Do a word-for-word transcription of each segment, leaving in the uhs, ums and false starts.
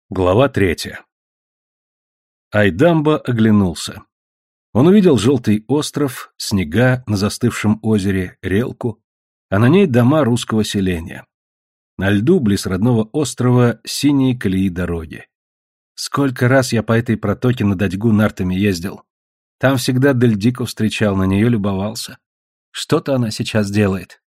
Глава третья. Айдамба оглянулся. Он увидел желтый остров, снега на застывшем озере, релку, а на ней дома русского селения. На льду, близ родного острова, синие колеи дороги. Сколько раз я по этой протоке на Дадьгу нартами ездил. Там всегда Дельдику встречал, на нее любовался. Что-то она сейчас делает.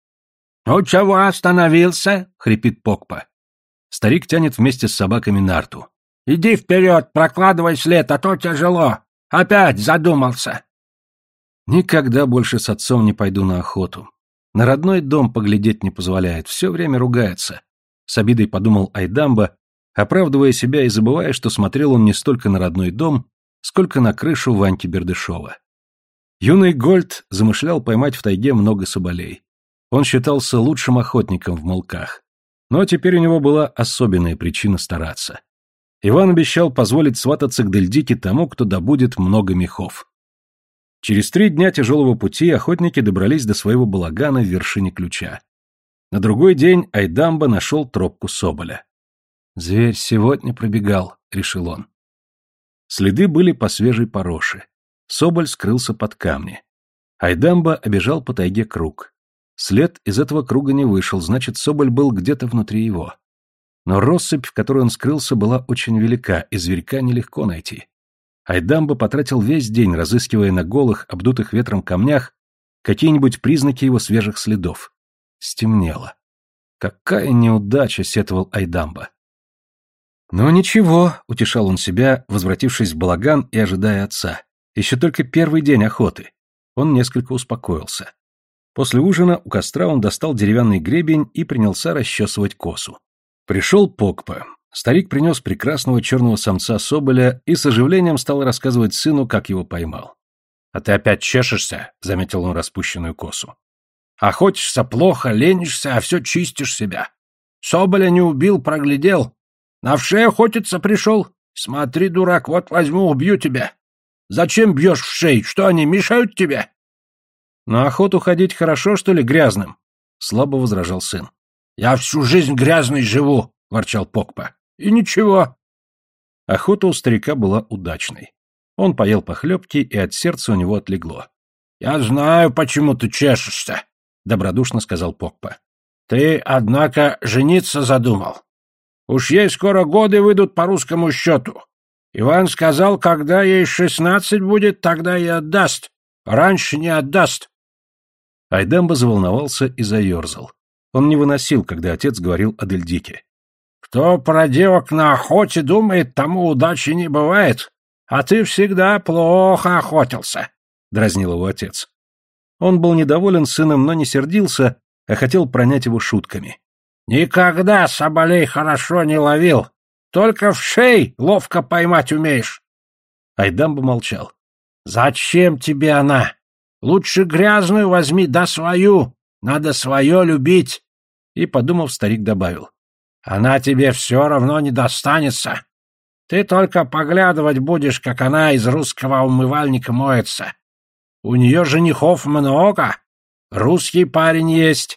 — Ну чего остановился? — хрипит Покпа. Старик тянет вместе с собаками нарту. — Иди вперед, прокладывай след, а то тяжело. Опять задумался. Никогда больше с отцом не пойду на охоту. На родной дом поглядеть не позволяет, все время ругается. С обидой подумал Айдамба, оправдывая себя и забывая, что смотрел он не столько на родной дом, сколько на крышу Ваньки Бердышева. Юный Гольд замышлял поймать в тайге много соболей. Он считался лучшим охотником в Молках. Но теперь у него была особенная причина стараться. Иван обещал позволить свататься к Дельдике тому, кто добудет много мехов. Через три дня тяжелого пути охотники добрались до своего балагана в вершине Ключа. На другой день Айдамба нашел тропку соболя. «Зверь сегодня пробегал», — решил он. Следы были по свежей пороше. Соболь скрылся под камни. Айдамба обежал по тайге круг. След из этого круга не вышел, значит, соболь был где-то внутри его. Но россыпь, в которой он скрылся, была очень велика, и зверька нелегко найти. Айдамба потратил весь день, разыскивая на голых, обдутых ветром камнях какие-нибудь признаки его свежих следов. Стемнело. Какая неудача, сетовал Айдамба. Но ничего, утешал он себя, возвратившись в балаган и ожидая отца. Еще только первый день охоты. Он несколько успокоился. После ужина у костра он достал деревянный гребень и принялся расчесывать косу. Пришел Покпа. Старик принес прекрасного черного самца соболя и с оживлением стал рассказывать сыну, как его поймал. — А ты опять чешешься, — заметил он распущенную косу. — Охотишься плохо, ленишься, а все чистишь себя. Соболя не убил, проглядел. На вшей охотиться пришел. Смотри, дурак, вот возьму, убью тебя. Зачем бьешь вшей? Что они, мешают тебе? — На охоту ходить хорошо, что ли, грязным? — слабо возражал сын. — Я всю жизнь грязный живу, — ворчал Покпа. — И ничего. Охота у старика была удачной. Он поел похлебки, и от сердца у него отлегло. — Я знаю, почему ты чешешься, — добродушно сказал Покпа. — Ты, однако, жениться задумал. Уж ей скоро годы выйдут по русскому счету. Иван сказал, когда ей шестнадцать будет, тогда и отдаст. Раньше не отдаст. Айдамба заволновался и заерзал. Он не выносил, когда отец говорил о Дельдике. «Кто про девок на охоте думает, тому удачи не бывает, а ты всегда плохо охотился», — дразнил его отец. Он был недоволен сыном, но не сердился, а хотел пронять его шутками. «Никогда соболей хорошо не ловил, только вшей ловко поймать умеешь». Айдамба молчал. «Зачем тебе она? Лучше грязную возьми, да свою. Надо свое любить». И, подумав, старик добавил. «Она тебе все равно не достанется. Ты только поглядывать будешь, как она из русского умывальника моется. У нее женихов много. Русский парень есть».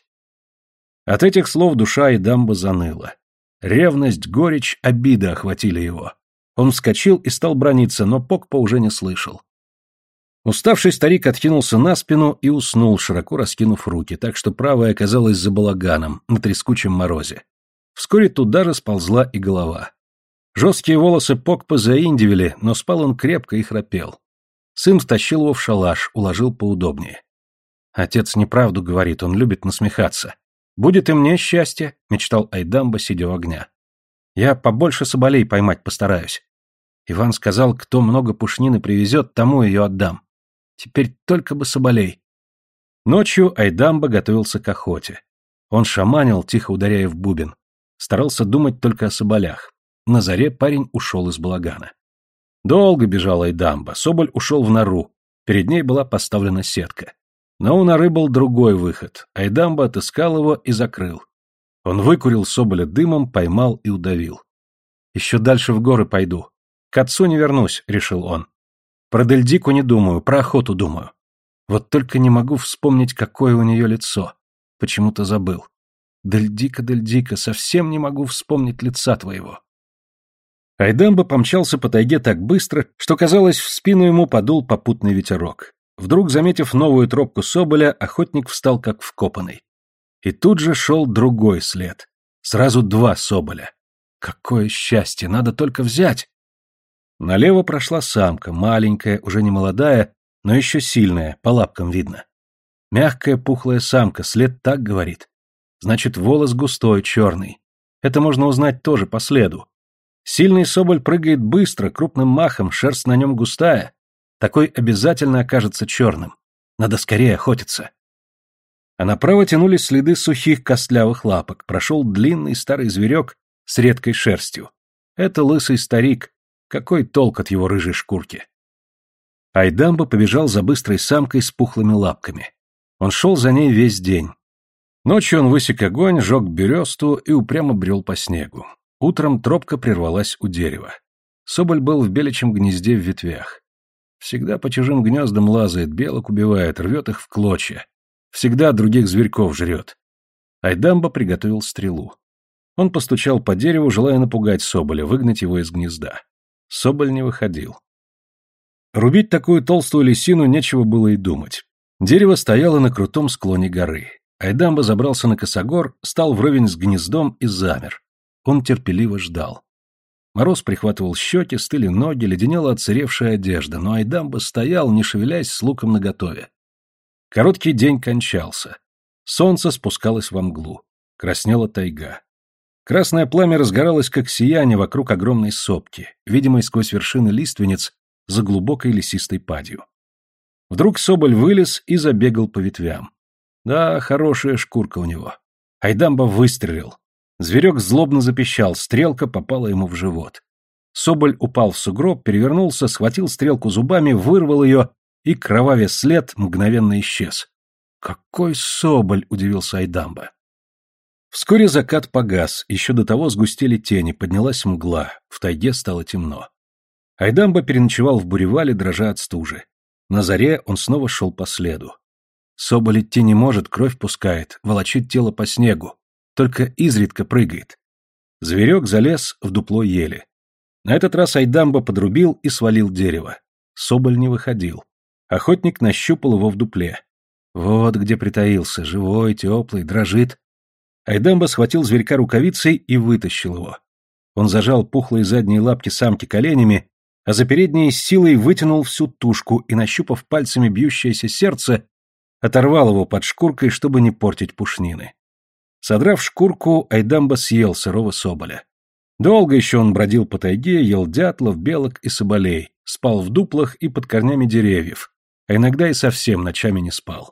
От этих слов душа Айдамба заныла. Ревность, горечь, обида охватили его. Он вскочил и стал браниться, но Покпа уже не слышал. Уставший старик откинулся на спину и уснул, широко раскинув руки, так что правая оказалась за балаганом, на трескучем морозе. Вскоре туда же сползла и голова. Жесткие волосы Покпы заиндивели, но спал он крепко и храпел. Сын втащил его в шалаш, уложил поудобнее. Отец неправду говорит, он любит насмехаться. «Будет и мне счастье», — мечтал Айдамба, сидя у огня. «Я побольше соболей поймать постараюсь. Иван сказал, кто много пушнины привезет, тому ее отдам. Теперь только бы соболей». Ночью Айдамба готовился к охоте. Он шаманил, тихо ударяя в бубен. Старался думать только о соболях. На заре парень ушел из балагана. Долго бежал Айдамба, соболь ушел в нору. Перед ней была поставлена сетка. Но у норы был другой выход. Айдамба отыскал его и закрыл. Он выкурил соболя дымом, поймал и удавил. «Еще дальше в горы пойду. К отцу не вернусь», — решил он. «Про Дельдику не думаю, про охоту думаю. Вот только не могу вспомнить, какое у нее лицо. Почему-то забыл. Дельдика, Дельдика, совсем не могу вспомнить лица твоего». Айдамба помчался по тайге так быстро, что, казалось, в спину ему подул попутный ветерок. Вдруг, заметив новую тропку соболя, охотник встал как вкопанный. И тут же шел другой след. Сразу два соболя. Какое счастье, надо только взять! Налево прошла самка, маленькая, уже не молодая, но еще сильная, по лапкам видно. Мягкая пухлая самка, след так говорит. Значит, волос густой, черный. Это можно узнать тоже по следу. Сильный соболь прыгает быстро, крупным махом, шерсть на нем густая. Такой обязательно окажется черным. Надо скорее охотиться. А направо тянулись следы сухих костлявых лапок. Прошел длинный старый зверек с редкой шерстью. Это лысый старик. Какой толк от его рыжей шкурки? Айдамба побежал за быстрой самкой с пухлыми лапками. Он шел за ней весь день. Ночью он высек огонь, жег бересту и упрямо брел по снегу. Утром тропка прервалась у дерева. Соболь был в беличьем гнезде в ветвях. Всегда по чужим гнездам лазает, белок убивает, рвет их в клочья. Всегда других зверьков жрет. Айдамба приготовил стрелу. Он постучал по дереву, желая напугать соболя, выгнать его из гнезда. Соболь не выходил. Рубить такую толстую лисину нечего было и думать. Дерево стояло на крутом склоне горы. Айдамба забрался на косогор, стал вровень с гнездом и замер. Он терпеливо ждал. Мороз прихватывал щеки, стыли ноги, леденела отсыревшая одежда, но Айдамба стоял, не шевелясь, с луком наготове. Короткий день кончался. Солнце спускалось во мглу. Краснела тайга. Красное пламя разгоралось, как сияние вокруг огромной сопки, видимой сквозь вершины лиственниц за глубокой лесистой падью. Вдруг соболь вылез и забегал по ветвям. Да, хорошая шкурка у него. Айдамба выстрелил. Зверек злобно запищал, стрелка попала ему в живот. Соболь упал в сугроб, перевернулся, схватил стрелку зубами, вырвал ее, и кровавя след мгновенно исчез. «Какой соболь!» — удивился Айдамба. Вскоре закат погас, еще до того сгустели тени, поднялась мгла, в тайге стало темно. Айдамба переночевал в буревале, дрожа от стужи. На заре он снова шел по следу. Соболь идти не может, кровь пускает, волочит тело по снегу. Только изредка прыгает. Зверек залез в дупло ели. На этот раз Айдамба подрубил и свалил дерево. Соболь не выходил. Охотник нащупал его в дупле. Вот где притаился, живой, теплый, дрожит. Айдамба схватил зверька рукавицей и вытащил его. Он зажал пухлые задние лапки самки коленями, а за передней с силой вытянул всю тушку и, нащупав пальцами бьющееся сердце, оторвал его под шкуркой, чтобы не портить пушнины. Содрав шкурку, Айдамба съел сырого соболя. Долго еще он бродил по тайге, ел дятлов, белок и соболей, спал в дуплах и под корнями деревьев, а иногда и совсем ночами не спал.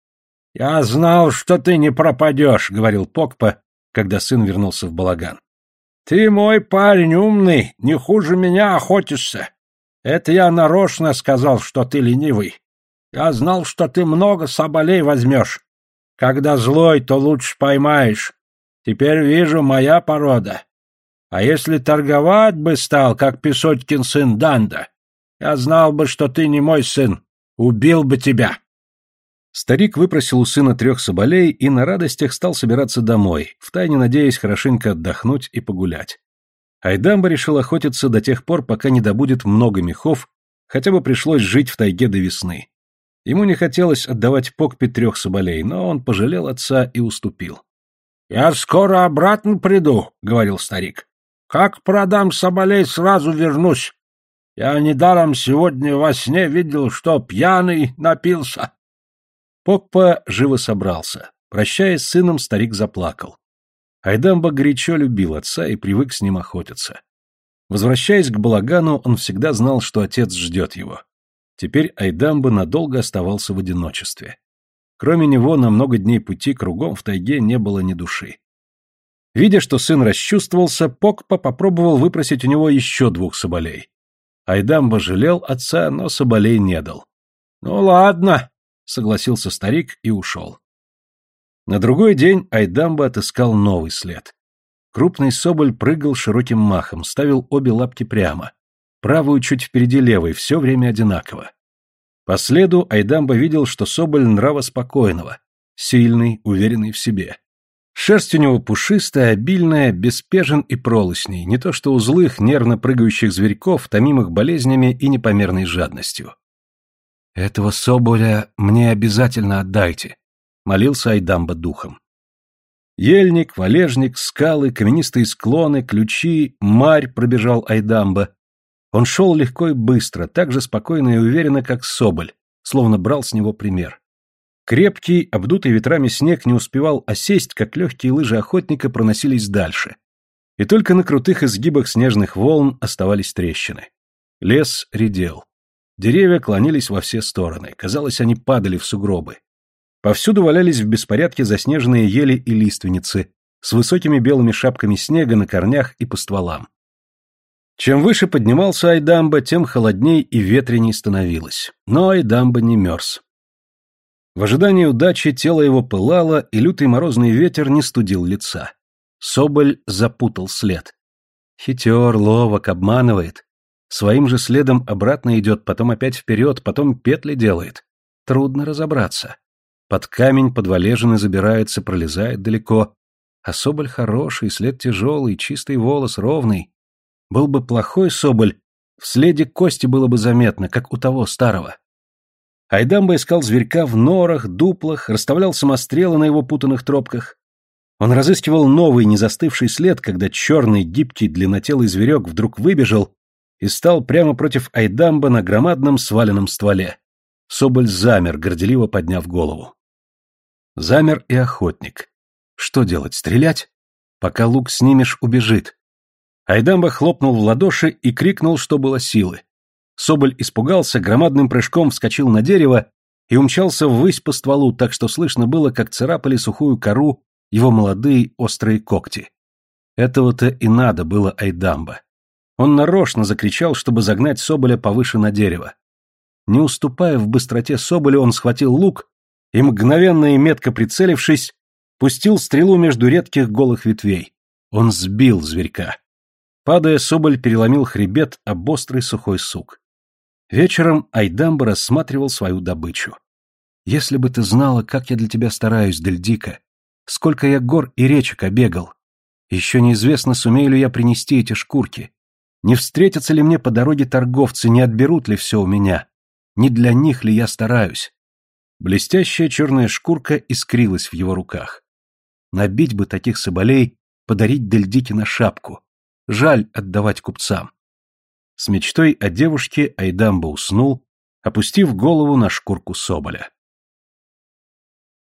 «Я знал, что ты не пропадешь», — говорил Покпа, когда сын вернулся в балаган. «Ты, мой парень, умный, не хуже меня охотишься. Это я нарочно сказал, что ты ленивый. Я знал, что ты много соболей возьмешь. Когда злой, то лучше поймаешь. Теперь вижу, моя порода. А если торговать бы стал, как Песотькин сын Данда, я знал бы, что ты не мой сын, убил бы тебя». Старик выпросил у сына трех соболей и на радостях стал собираться домой, втайне надеясь хорошенько отдохнуть и погулять. Айдамба решил охотиться до тех пор, пока не добудет много мехов, хотя бы пришлось жить в тайге до весны. Ему не хотелось отдавать Покпе трех соболей, но он пожалел отца и уступил. «Я скоро обратно приду», — говорил старик. «Как продам соболей, сразу вернусь. Я недаром сегодня во сне видел, что пьяный напился». Покпа живо собрался. Прощаясь с сыном, старик заплакал. Айдамба горячо любил отца и привык с ним охотиться. Возвращаясь к балагану, он всегда знал, что отец ждет его. Теперь Айдамба надолго оставался в одиночестве. Кроме него на много дней пути кругом в тайге не было ни души. Видя, что сын расчувствовался, Покпа попробовал выпросить у него еще двух соболей. Айдамба жалел отца, но соболей не дал. «Ну ладно», — согласился старик и ушел. На другой день Айдамба отыскал новый след. Крупный соболь прыгал широким махом, ставил обе лапки прямо, правую чуть впереди левой, все время одинаково. По следу Айдамба видел, что соболь нрава спокойного, сильный, уверенный в себе. Шерсть у него пушистая, обильная, без пежен и пролосней, не то что у злых, нервно прыгающих зверьков, томимых болезнями и непомерной жадностью. «Этого соболя мне обязательно отдайте», — молился Айдамба духом. Ельник, валежник, скалы, каменистые склоны, ключи, марь пробежал Айдамба. Он шел легко и быстро, так же спокойно и уверенно, как соболь, словно брал с него пример. Крепкий, обдутый ветрами снег не успевал осесть, как легкие лыжи охотника проносились дальше. И только на крутых изгибах снежных волн оставались трещины. Лес редел. Деревья клонились во все стороны, казалось, они падали в сугробы. Повсюду валялись в беспорядке заснеженные ели и лиственницы с высокими белыми шапками снега на корнях и по стволам. Чем выше поднимался Айдамба, тем холодней и ветреней становилось. Но Айдамба не мерз. В ожидании удачи тело его пылало, и лютый морозный ветер не студил лица. Соболь запутал след. Хитер, ловок, обманывает. Своим же следом обратно идет, потом опять вперед, потом петли делает. Трудно разобраться. Под камень, под валежины забирается, пролезает далеко. А соболь хороший, след тяжелый, чистый волос, ровный. Был бы плохой соболь, в следе кости было бы заметно, как у того старого. Айдамба искал зверька в норах, дуплах, расставлял самострелы на его путанных тропках. Он разыскивал новый, незастывший след, когда черный, гибкий, длиннотелый зверек вдруг выбежал и стал прямо против Айдамба на громадном сваленном стволе. Соболь замер, горделиво подняв голову. Замер и охотник. Что делать, стрелять? Пока лук снимешь, убежит. Айдамба хлопнул в ладоши и крикнул, что было силы. Соболь испугался, громадным прыжком вскочил на дерево и умчался ввысь по стволу, так что слышно было, как царапали сухую кору его молодые острые когти. Этого-то и надо было Айдамба. Он нарочно закричал, чтобы загнать соболя повыше на дерево. Не уступая в быстроте соболю, он схватил лук и, мгновенно и метко прицелившись, пустил стрелу между редких голых ветвей. Он сбил зверька. Падая, соболь переломил хребет об острый сухой сук. Вечером Айдамба рассматривал свою добычу. «Если бы ты знала, как я для тебя стараюсь, Дельдика, сколько я гор и речек обегал. Еще неизвестно, сумею ли я принести эти шкурки. Не встретятся ли мне по дороге торговцы, не отберут ли все у меня? Не для них ли я стараюсь?» Блестящая черная шкурка искрилась в его руках. Набить бы таких соболей, подарить Дельдике на шапку. Жаль отдавать купцам. С мечтой о девушке Айдамба уснул, опустив голову на шкурку соболя.